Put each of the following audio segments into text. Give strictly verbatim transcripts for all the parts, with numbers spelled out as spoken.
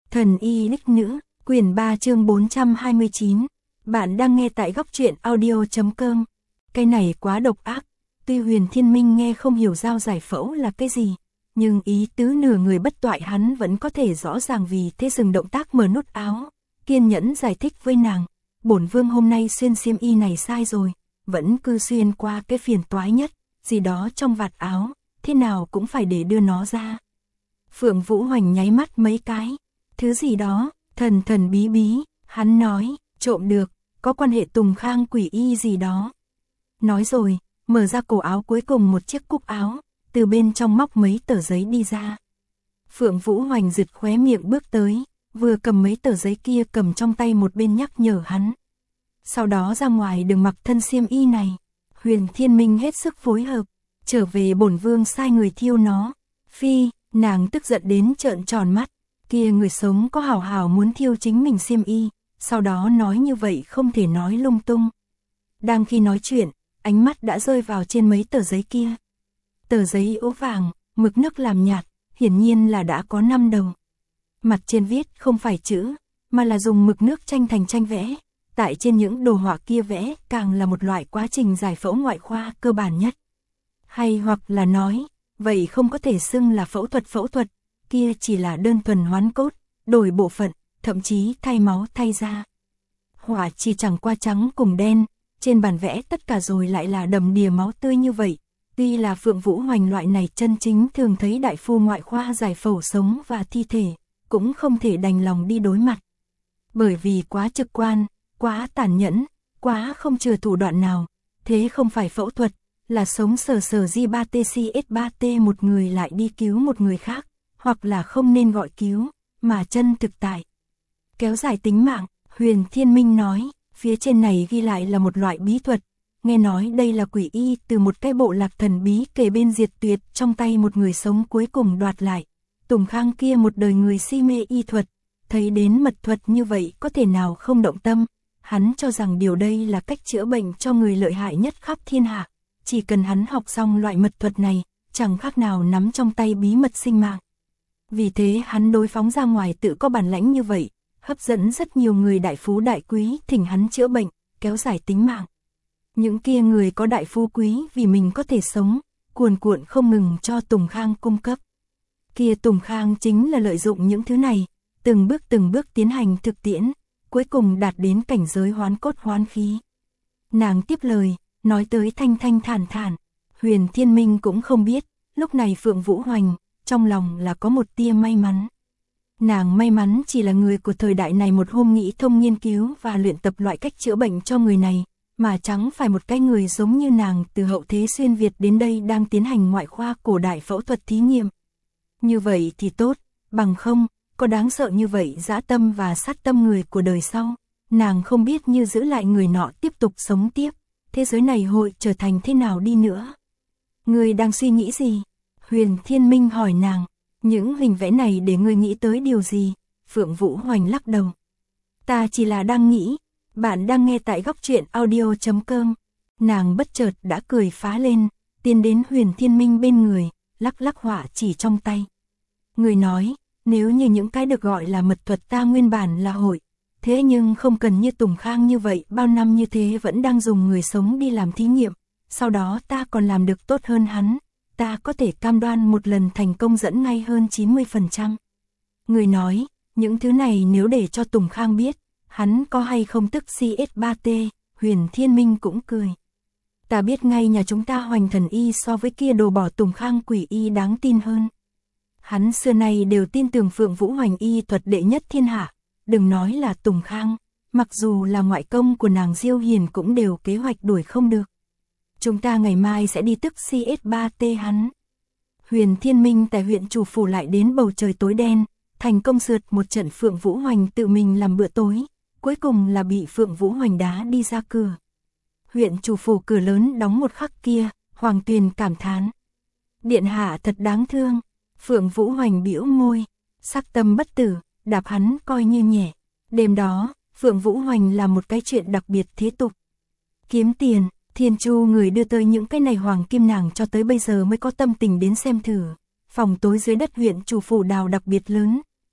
Thần y đích nữ, quyển ba chương bốn trăm hai mươi chín. Bạn đang nghe tại góc truyện audio chấm com. Cái này quá độc ác. Tuy Huyền Thiên Minh nghe không hiểu dao giải phẫu là cái gì, nhưng ý tứ nửa người bất toại hắn vẫn có thể rõ ràng, vì thế dừng động tác mở nút áo, kiên nhẫn giải thích với nàng. Bổn vương hôm nay xuyên xiêm y này sai rồi, vẫn cứ xuyên qua cái phiền toái nhất, gì đó trong vạt áo, thế nào cũng phải để đưa nó ra. Phượng Vũ Hoành nháy mắt mấy cái. Thứ gì đó, thần thần bí bí, hắn nói, trộm được, có quan hệ Tùng Khang quỷ y gì đó. Nói rồi, mở ra cổ áo cuối cùng một chiếc cúc áo, từ bên trong móc mấy tờ giấy đi ra. Phượng Vũ Hoành giật khóe miệng bước tới, vừa cầm mấy tờ giấy kia cầm trong tay một bên nhắc nhở hắn. Sau đó ra ngoài đừng mặc thân xiêm y này. Huyền Thiên Minh hết sức phối hợp, trở về bổn vương sai người thiêu nó. Phi, nàng tức giận đến trợn tròn mắt. Kia người sống có hảo hảo muốn thiêu chính mình xiêm y, sau đó nói như vậy không thể nói lung tung. Đang khi nói chuyện, ánh mắt đã rơi vào trên mấy tờ giấy kia. Tờ giấy ố vàng, mực nước làm nhạt, hiển nhiên là đã có năm đầu. Mặt trên viết không phải chữ, mà là dùng mực nước tranh thành tranh vẽ. Tại trên những đồ họa kia vẽ càng là một loại quá trình giải phẫu ngoại khoa cơ bản nhất. Hay hoặc là nói, vậy không có thể xưng là phẫu thuật phẫu thuật, kia chỉ là đơn thuần hoán cốt, đổi bộ phận, thậm chí thay máu thay da. Họa chỉ chẳng qua trắng cùng đen, trên bản vẽ tất cả rồi lại là đầm đìa máu tươi như vậy. Tuy là Phượng Vũ Hoành loại này chân chính thường thấy đại phu ngoại khoa giải phẫu sống và thi thể, cũng không thể đành lòng đi đối mặt. Bởi vì quá trực quan, quá tàn nhẫn, quá không chừa thủ đoạn nào, thế không phải phẫu thuật, là sống sờ sờ G ba T C S ba T một người lại đi cứu một người khác, hoặc là không nên gọi cứu, mà chân thực tại. Kéo dài tính mạng, Huyền Thiên Minh nói, phía trên này ghi lại là một loại bí thuật, nghe nói đây là quỷ y từ một cái bộ lạc thần bí kề bên diệt tuyệt trong tay một người sống cuối cùng đoạt lại. Tùng Khang kia một đời người si mê y thuật, thấy đến mật thuật như vậy có thể nào không động tâm, hắn cho rằng điều đây là cách chữa bệnh cho người lợi hại nhất khắp thiên hạ, chỉ cần hắn học xong loại mật thuật này, chẳng khác nào nắm trong tay bí mật sinh mạng. Vì thế hắn đối phóng ra ngoài tự có bản lãnh như vậy, hấp dẫn rất nhiều người đại phú đại quý thỉnh hắn chữa bệnh, kéo dài tính mạng. Những kia người có đại phú quý vì mình có thể sống, cuồn cuộn không ngừng cho Tùng Khang cung cấp. Kia Tùng Khang chính là lợi dụng những thứ này, từng bước từng bước tiến hành thực tiễn, cuối cùng đạt đến cảnh giới hoán cốt hoán khí. Nàng tiếp lời, nói tới thanh thanh thản thản, Huyền Thiên Minh cũng không biết, lúc này Phượng Vũ Hoành, trong lòng là có một tia may mắn. Nàng may mắn chỉ là người của thời đại này một hôm nghĩ thông nghiên cứu và luyện tập loại cách chữa bệnh cho người này, mà chẳng phải một cái người giống như nàng từ hậu thế xuyên Việt đến đây đang tiến hành ngoại khoa cổ đại phẫu thuật thí nghiệm. Như vậy thì tốt, bằng không, có đáng sợ như vậy dã tâm và sát tâm người của đời sau, nàng không biết như giữ lại người nọ tiếp tục sống tiếp, thế giới này hội trở thành thế nào đi nữa. Người đang suy nghĩ gì? Huyền Thiên Minh hỏi nàng, những hình vẽ này để ngươi nghĩ tới điều gì? Phượng Vũ Hoành lắc đầu. Ta chỉ là đang nghĩ, bạn đang nghe tại góc truyện audio chấm com. Nàng bất chợt đã cười phá lên, tiến đến Huyền Thiên Minh bên người, lắc lắc họa chỉ trong tay. Người nói, nếu như những cái được gọi là mật thuật ta nguyên bản là hội, thế nhưng không cần như Tùng Khang như vậy, bao năm như thế vẫn đang dùng người sống đi làm thí nghiệm, sau đó ta còn làm được tốt hơn hắn, ta có thể cam đoan một lần thành công dẫn ngay hơn chín mươi phần trăm. Người nói, những thứ này nếu để cho Tùng Khang biết, hắn có hay không tức C S ba T, Huyền Thiên Minh cũng cười. Ta biết ngay nhà chúng ta Hoành thần y so với kia đồ bỏ Tùng Khang quỷ y đáng tin hơn. Hắn xưa nay đều tin tưởng Phượng Vũ Hoành y thuật đệ nhất thiên hạ, đừng nói là Tùng Khang, mặc dù là ngoại công của nàng Diêu Hiền cũng đều kế hoạch đuổi không được. Chúng ta ngày mai sẽ đi tức C S ba T hắn. Huyền Thiên Minh tại huyện chủ phủ lại đến bầu trời tối đen, thành công sượt một trận Phượng Vũ Hoành tự mình làm bữa tối, cuối cùng là bị Phượng Vũ Hoành đá đi ra cửa. Huyện chủ phủ cửa lớn đóng một khắc kia, Hoàng Tuyền cảm thán. Điện hạ thật đáng thương. Phượng Vũ Hoành bĩu môi, sắc tâm bất tử, đạp hắn coi như nhẹ. Đêm đó, Phượng Vũ Hoành làm một cái chuyện đặc biệt thế tục. Kiếm tiền, Thiên Chu người đưa tới những cái này hoàng kim nàng cho tới bây giờ mới có tâm tình đến xem thử. Phòng tối dưới đất huyện chủ phủ đào đặc biệt lớn,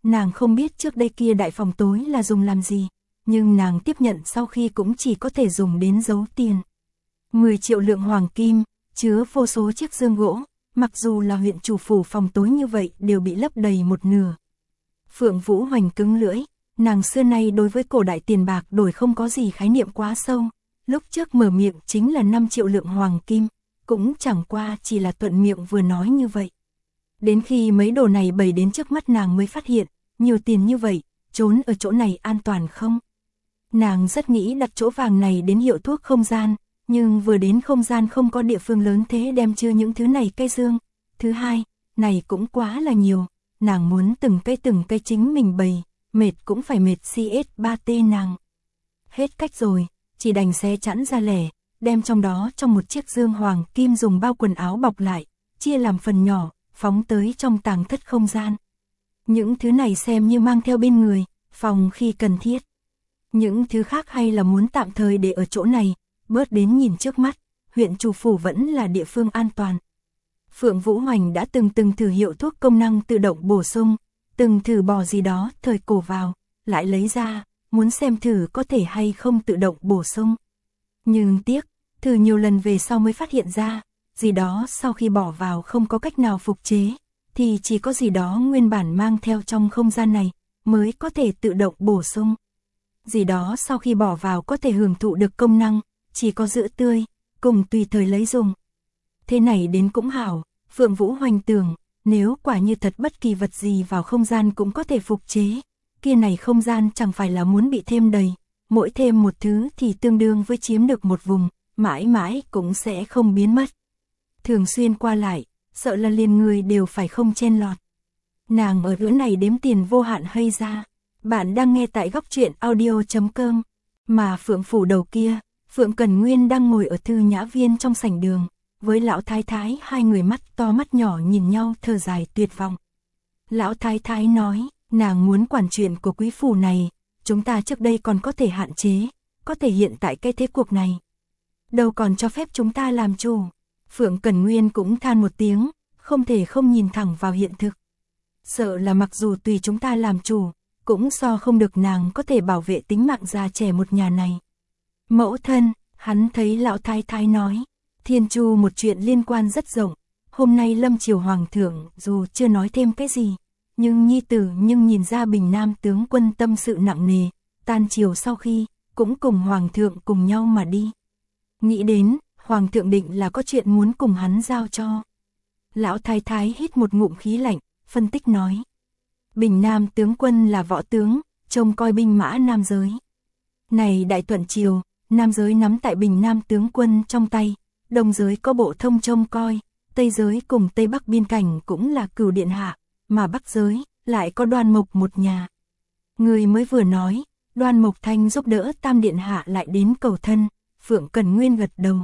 nàng không biết trước đây kia đại phòng tối là dùng làm gì, nhưng nàng tiếp nhận sau khi cũng chỉ có thể dùng đến giấu tiền. mười triệu lượng hoàng kim, chứa vô số chiếc dương gỗ, mặc dù là huyện chủ phủ phòng tối như vậy đều bị lấp đầy một nửa. Phượng Vũ Hoành cứng lưỡi, nàng xưa nay đối với cổ đại tiền bạc đổi không có gì khái niệm quá sâu, lúc trước mở miệng chính là năm triệu lượng hoàng kim, cũng chẳng qua chỉ là thuận miệng vừa nói như vậy. Đến khi mấy đồ này bày đến trước mắt nàng mới phát hiện, nhiều tiền như vậy, trốn ở chỗ này an toàn không? Nàng rất nghĩ đặt chỗ vàng này đến hiệu thuốc không gian, nhưng vừa đến không gian không có địa phương lớn thế đem chưa những thứ này cây dương. Thứ hai, này cũng quá là nhiều, nàng muốn từng cây từng cây chính mình bày, mệt cũng phải mệt xê ét ba tê nàng. Hết cách rồi, chỉ đành xé chẵn ra lẻ, đem trong đó trong một chiếc dương hoàng kim dùng bao quần áo bọc lại, chia làm phần nhỏ, phóng tới trong tàng thất không gian. Những thứ này xem như mang theo bên người, phòng khi cần thiết. Những thứ khác hay là muốn tạm thời để ở chỗ này, bớt đến nhìn trước mắt, huyện chủ phủ vẫn là địa phương an toàn. Phượng Vũ Hoành đã từng từng thử hiệu thuốc công năng tự động bổ sung, từng thử bỏ gì đó thời cổ vào, lại lấy ra, muốn xem thử có thể hay không tự động bổ sung. Nhưng tiếc, thử nhiều lần về sau mới phát hiện ra, gì đó sau khi bỏ vào không có cách nào phục chế, thì chỉ có gì đó nguyên bản mang theo trong không gian này, mới có thể tự động bổ sung. Gì đó sau khi bỏ vào có thể hưởng thụ được công năng, chỉ có giữ tươi, cùng tùy thời lấy dùng. Thế này đến cũng hảo, Phượng Vũ Hoành tưởng, nếu quả như thật bất kỳ vật gì vào không gian cũng có thể phục chế, kia này không gian chẳng phải là muốn bị thêm đầy, mỗi thêm một thứ thì tương đương với chiếm được một vùng, mãi mãi cũng sẽ không biến mất. Thường xuyên qua lại, sợ là liền người đều phải không chen lọt. Nàng ở giữa này đếm tiền vô hạn hay ra. Bạn đang nghe tại góc truyện audio chấm com, mà Phượng phủ đầu kia, Phượng Cẩn Nguyên đang ngồi ở thư nhã viên trong sảnh đường, với lão thái thái hai người mắt to mắt nhỏ nhìn nhau thở dài tuyệt vọng. Lão thái thái nói, nàng muốn quản chuyện của quý phủ này, chúng ta trước đây còn có thể hạn chế, có thể hiện tại cái thế cuộc này. Đâu còn cho phép chúng ta làm chủ. Phượng Cẩn Nguyên cũng than một tiếng, không thể không nhìn thẳng vào hiện thực. Sợ là mặc dù tùy chúng ta làm chủ, cũng so không được nàng có thể bảo vệ tính mạng già trẻ một nhà này. Mẫu thân, hắn thấy lão thái thái nói, thiên chu một chuyện liên quan rất rộng, hôm nay lâm triều hoàng thượng dù chưa nói thêm cái gì, nhưng nhi tử nhưng nhìn ra Bình Nam tướng quân tâm sự nặng nề, tan triều sau khi, cũng cùng hoàng thượng cùng nhau mà đi. Nghĩ đến, hoàng thượng định là có chuyện muốn cùng hắn giao cho. Lão thái thái hít một ngụm khí lạnh, phân tích nói. Bình Nam tướng quân là võ tướng, trông coi binh mã nam giới. Này đại thuận triều, nam giới nắm tại Bình Nam tướng quân trong tay, đông giới có bộ thông trông coi, tây giới cùng tây bắc biên cảnh cũng là Cửu điện hạ, mà bắc giới lại có Đoan Mộc một nhà. Người mới vừa nói, Đoan Mộc Thanh giúp đỡ Tam điện hạ lại đến cầu thân, Phượng Cẩn Nguyên gật đầu.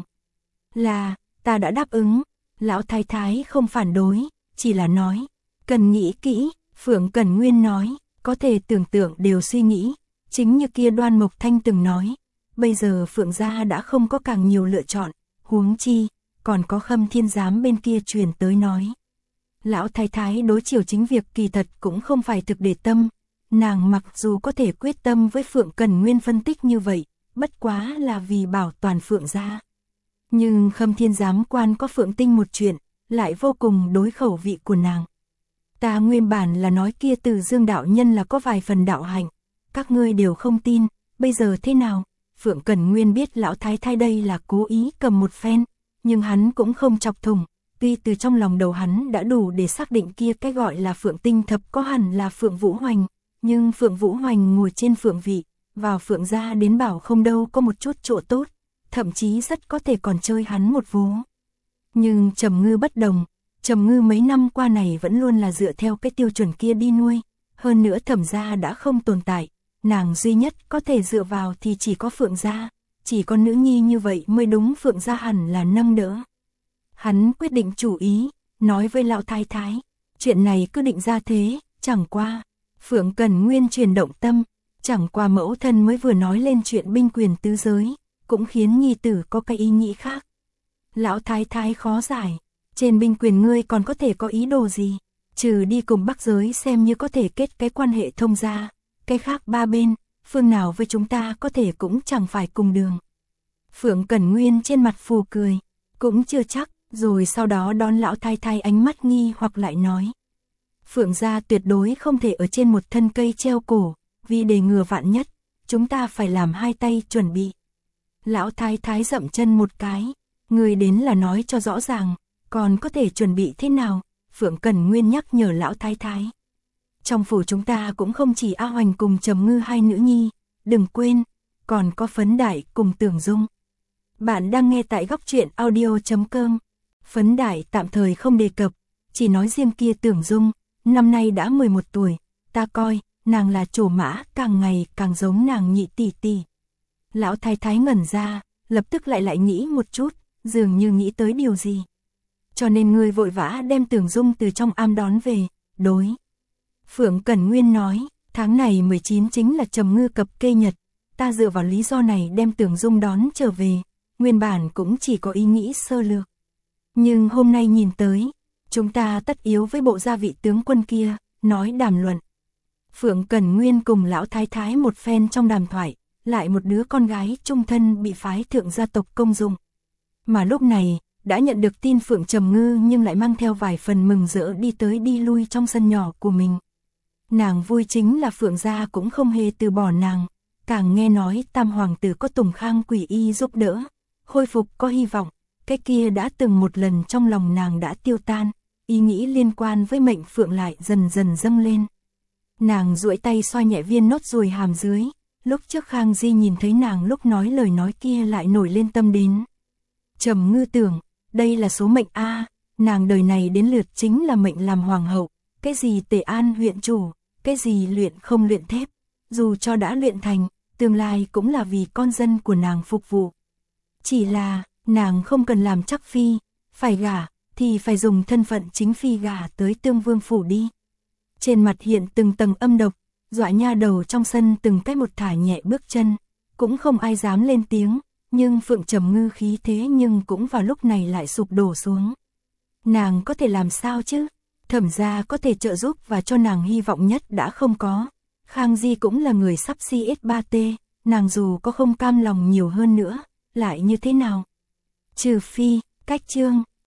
Là, ta đã đáp ứng, lão thái thái không phản đối, chỉ là nói, cần nghĩ kỹ. Phượng Cẩn Nguyên nói, có thể tưởng tượng đều suy nghĩ, chính như kia Đoan Mộc Thanh từng nói, bây giờ Phượng gia đã không có càng nhiều lựa chọn, huống chi, còn có Khâm Thiên Giám bên kia truyền tới nói. Lão thái thái đối chiều chính việc kỳ thật cũng không phải thực để tâm, nàng mặc dù có thể quyết tâm với Phượng Cẩn Nguyên phân tích như vậy, bất quá là vì bảo toàn Phượng gia. Nhưng Khâm Thiên Giám quan có Phượng Tinh một chuyện, lại vô cùng đối khẩu vị của nàng. Ta nguyên bản là nói kia Từ Dương đạo nhân là có vài phần đạo hạnh, các ngươi đều không tin, bây giờ thế nào? Phượng Cẩn Nguyên biết lão thái thái đây là cố ý cầm một phen, nhưng hắn cũng không chọc thủng, tuy từ trong lòng đầu hắn đã đủ để xác định kia cái gọi là Phượng Tinh thập có hẳn là Phượng Vũ Hoành, nhưng Phượng Vũ Hoành ngồi trên Phượng vị, vào Phượng gia đến bảo không đâu có một chút chỗ tốt, thậm chí rất có thể còn chơi hắn một vố. Nhưng Trầm Ngư bất đồng. Trầm Ngư mấy năm qua này vẫn luôn là dựa theo cái tiêu chuẩn kia đi nuôi, hơn nữa Thẩm gia đã không tồn tại, nàng duy nhất có thể dựa vào thì chỉ có Phượng gia, chỉ có nữ nhi như vậy mới đúng, Phượng gia hẳn là nâng đỡ. Hắn quyết định chủ ý, nói với lão thái thái, chuyện này cứ định ra thế, chẳng qua, Phượng Cẩn Nguyên chuyển động tâm, chẳng qua mẫu thân mới vừa nói lên chuyện binh quyền tứ giới, cũng khiến nhi tử có cái ý nghĩ khác. Lão thái thái khó giải. Trên binh quyền ngươi còn có thể có ý đồ gì? Trừ đi cùng Bắc giới xem như có thể kết cái quan hệ thông gia, cái khác ba bên, phương nào với chúng ta có thể cũng chẳng phải cùng đường. Phượng Cẩn Nguyên trên mặt phù cười, cũng chưa chắc, rồi sau đó đón lão thái thái ánh mắt nghi hoặc lại nói. Phượng gia tuyệt đối không thể ở trên một thân cây treo cổ, vì để ngừa vạn nhất, chúng ta phải làm hai tay chuẩn bị. Lão thái thái dậm chân một cái, người đến là nói cho rõ ràng, còn có thể chuẩn bị thế nào? Phượng Cẩn Nguyên nhắc nhở lão thái thái. Trong phủ chúng ta cũng không chỉ A Hoành cùng Trầm Ngư hai nữ nhi, đừng quên, còn có Phấn Đại cùng Tưởng Dung. Bạn đang nghe tại góc truyện audio chấm com. Phấn Đại tạm thời không đề cập, chỉ nói riêng kia Tưởng Dung, năm nay đã mười một tuổi, ta coi, nàng là trổ mã, càng ngày càng giống nàng nhị tỷ tỷ. Lão thái thái ngẩn ra, lập tức lại lại nghĩ một chút, dường như nghĩ tới điều gì. Cho nên ngươi vội vã đem Tưởng Dung từ trong am đón về, đối. Phượng Cẩn Nguyên nói, tháng này mười chín chính là Trầm Ngư cập kê nhật, ta dựa vào lý do này đem Tưởng Dung đón trở về, nguyên bản cũng chỉ có ý nghĩ sơ lược. Nhưng hôm nay nhìn tới, chúng ta tất yếu với bộ gia vị tướng quân kia, nói đàm luận. Phượng Cẩn Nguyên cùng lão thái thái một phen trong đàm thoại, lại một đứa con gái trung thân bị phái thượng gia tộc công dụng. Mà lúc này, đã nhận được tin Phượng Trầm Ngư nhưng lại mang theo vài phần mừng rỡ đi tới đi lui trong sân nhỏ của mình. Nàng vui chính là Phượng gia cũng không hề từ bỏ nàng, càng nghe nói tam hoàng tử có Tùng Khang quỷ y giúp đỡ, khôi phục có hy vọng, cái kia đã từng một lần trong lòng nàng đã tiêu tan, ý nghĩ liên quan với mệnh Phượng lại dần dần dâng lên. Nàng duỗi tay xoa nhẹ viên nốt ruồi hàm dưới, lúc trước Khang Di nhìn thấy nàng lúc nói lời nói kia lại nổi lên tâm đến. Trầm Ngư tưởng, đây là số mệnh A, nàng đời này đến lượt chính là mệnh làm hoàng hậu, cái gì Tề An huyện chủ, cái gì luyện không luyện thép, dù cho đã luyện thành, tương lai cũng là vì con dân của nàng phục vụ. Chỉ là, nàng không cần làm chắc phi, phải gả, thì phải dùng thân phận chính phi gả tới Tương Vương phủ đi. Trên mặt hiện từng tầng âm độc, dọa nha đầu trong sân từng cách một thả nhẹ bước chân, cũng không ai dám lên tiếng, nhưng Phượng Trầm Ngư khí thế nhưng cũng vào lúc này lại sụp đổ xuống. Nàng có thể làm sao chứ? Thẩm gia có thể trợ giúp và cho nàng hy vọng nhất đã không có. Khang Di cũng là người sắp si S ba T, nàng dù có không cam lòng nhiều hơn nữa, lại như thế nào? Trừ phi, cách chương.